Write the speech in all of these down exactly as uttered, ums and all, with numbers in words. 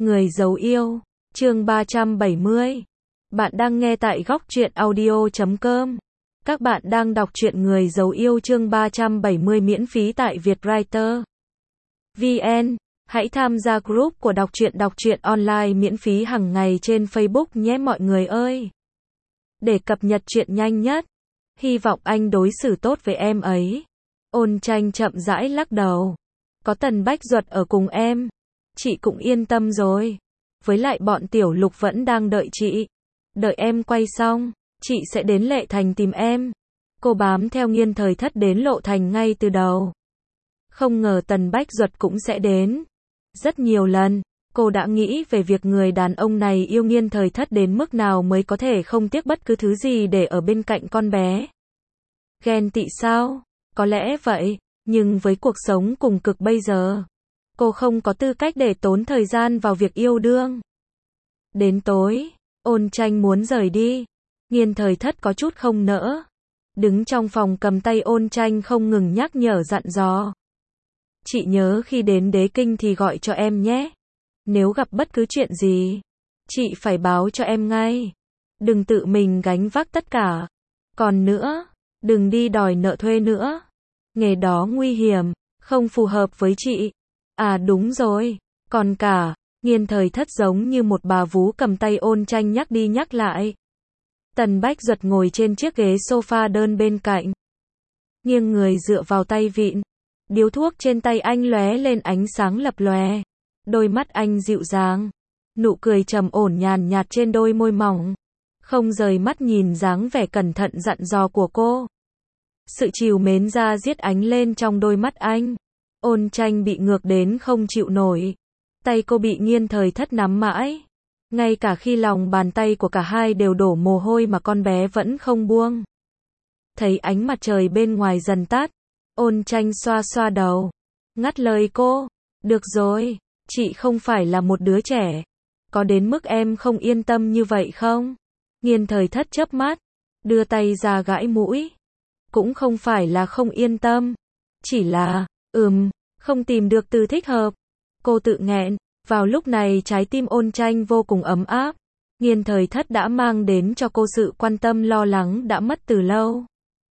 Người giấu yêu, chương ba trăm bảy mươi. Bạn đang nghe tại góc truyện audio chấm com. Các bạn đang đọc truyện Người giấu yêu chương ba trăm bảy mươi miễn phí tại Vietwriter vê en. Hãy tham gia group của đọc truyện đọc truyện online miễn phí hàng ngày trên Facebook nhé mọi người ơi. Để cập nhật truyện nhanh nhất. Hy vọng anh đối xử tốt với em ấy. Ôn Tranh chậm rãi lắc đầu. Có Tần Bách Duật ở cùng em, chị cũng yên tâm rồi. Với lại bọn Tiểu Lục vẫn đang đợi chị. Đợi em quay xong, chị sẽ đến Lệ Thành tìm em. Cô bám theo Nghiên Thời Thất đến Lộ Thành ngay từ đầu. Không ngờ Tần Bách Duật cũng sẽ đến. Rất nhiều lần, cô đã nghĩ về việc người đàn ông này yêu Nghiên Thời Thất đến mức nào mới có thể không tiếc bất cứ thứ gì để ở bên cạnh con bé. Ghen tị sao? Có lẽ vậy, nhưng với cuộc sống cùng cực bây giờ, cô không có tư cách để tốn thời gian vào việc yêu đương. Đến tối, Ôn Tranh muốn rời đi. Nghiên Thời Thất có chút không nỡ. Đứng trong phòng cầm tay Ôn Tranh không ngừng nhắc nhở dặn dò. Chị nhớ khi đến Đế Kinh thì gọi cho em nhé. Nếu gặp bất cứ chuyện gì, chị phải báo cho em ngay. Đừng tự mình gánh vác tất cả. Còn nữa, đừng đi đòi nợ thuê nữa. Nghề đó nguy hiểm, không phù hợp với chị. À đúng rồi, còn cả, Nghiên Thời Thất giống như một bà vú cầm tay Ôn Tranh nhắc đi nhắc lại. Tần Bách Duật ngồi trên chiếc ghế sofa đơn bên cạnh. Nghiêng người dựa vào tay vịn. Điếu thuốc trên tay anh lóe lên ánh sáng lập lòe. Đôi mắt anh dịu dàng. Nụ cười trầm ổn nhàn nhạt trên đôi môi mỏng. Không rời mắt nhìn dáng vẻ cẩn thận dặn dò của cô. Sự trìu mến ra giết ánh lên trong đôi mắt anh. Ôn Tranh bị ngược đến không chịu nổi. Tay cô bị Nghiên Thời Thất nắm mãi. Ngay cả khi lòng bàn tay của cả hai đều đổ mồ hôi mà con bé vẫn không buông. Thấy ánh mặt trời bên ngoài dần tắt, Ôn Tranh xoa xoa đầu. Ngắt lời cô. Được rồi, chị không phải là một đứa trẻ. Có đến mức em không yên tâm như vậy không? Nghiên Thời Thất chớp mắt, đưa tay ra gãi mũi. Cũng không phải là không yên tâm. Chỉ là, ừm, không tìm được từ thích hợp. Cô tự nghẹn. Vào lúc này trái tim Ôn Tranh vô cùng ấm áp. Nghiên Thời Thất đã mang đến cho cô sự quan tâm lo lắng đã mất từ lâu.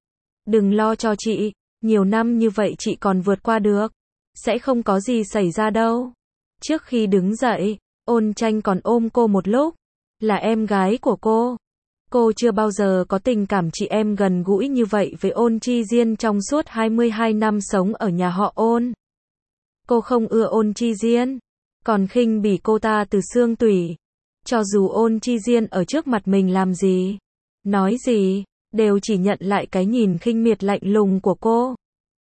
Đừng lo cho chị. Nhiều năm như vậy chị còn vượt qua được. Sẽ không có gì xảy ra đâu. Trước khi đứng dậy, Ôn Tranh còn ôm cô một lúc. Là em gái của cô. Cô chưa bao giờ có tình cảm chị em gần gũi như vậy với Ôn Chi Diên trong suốt hai mươi hai năm sống ở nhà họ Ôn. Cô không ưa Ôn Chi Diên, còn khinh bỉ cô ta từ xương tủy. Cho dù Ôn Chi Diên ở trước mặt mình làm gì, nói gì, đều chỉ nhận lại cái nhìn khinh miệt lạnh lùng của cô.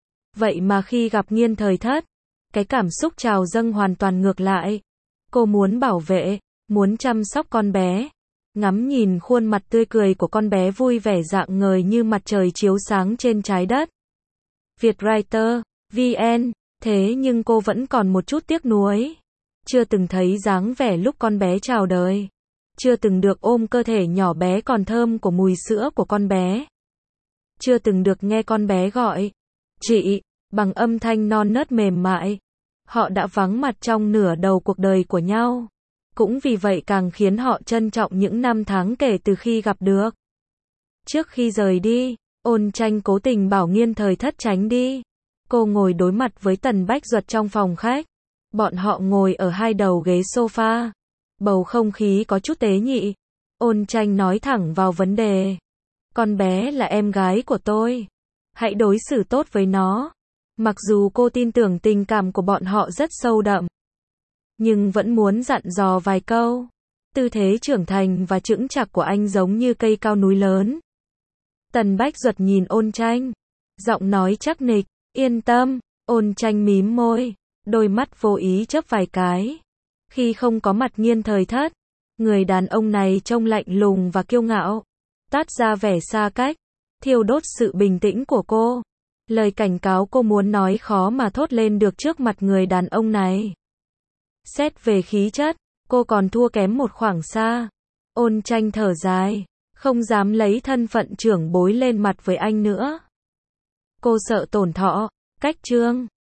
Vậy mà khi gặp Nghiên Thời Thất, cái cảm xúc trào dâng hoàn toàn ngược lại. Cô muốn bảo vệ, muốn chăm sóc con bé. Ngắm nhìn khuôn mặt tươi cười của con bé vui vẻ rạng ngời như mặt trời chiếu sáng trên trái đất. Vietwriter vê en. Thế nhưng cô vẫn còn một chút tiếc nuối. Chưa từng thấy dáng vẻ lúc con bé chào đời. Chưa từng được ôm cơ thể nhỏ bé còn thơm của mùi sữa của con bé. Chưa từng được nghe con bé gọi chị, bằng âm thanh non nớt mềm mại. Họ đã vắng mặt trong nửa đầu cuộc đời của nhau. Cũng vì vậy càng khiến họ trân trọng những năm tháng kể từ khi gặp được. Trước khi rời đi, Ôn Tranh cố tình bảo Nghiên Thời Thất tránh đi. Cô ngồi đối mặt với Tần Bách Duật trong phòng khách. Bọn họ ngồi ở hai đầu ghế sofa. Bầu không khí có chút tế nhị. Ôn Tranh nói thẳng vào vấn đề. Con bé là em gái của tôi. Hãy đối xử tốt với nó. Mặc dù cô tin tưởng tình cảm của bọn họ rất sâu đậm, nhưng vẫn muốn dặn dò vài câu. Tư thế trưởng thành và chững chạc của anh giống như cây cao núi lớn. Tần Bách Duật nhìn Ôn Tranh. Giọng nói chắc nịch. Yên tâm. Ôn Tranh mím môi. Đôi mắt vô ý chớp vài cái. Khi không có mặt Nghiên Thời Thất, người đàn ông này trông lạnh lùng và kiêu ngạo. Toát ra vẻ xa cách. Thiêu đốt sự bình tĩnh của cô. Lời cảnh cáo cô muốn nói khó mà thốt lên được trước mặt người đàn ông này. Xét về khí chất, cô còn thua kém một khoảng xa. Ôn Tranh thở dài, không dám lấy thân phận trưởng bối lên mặt với anh nữa. Cô sợ tổn thọ. Cách chương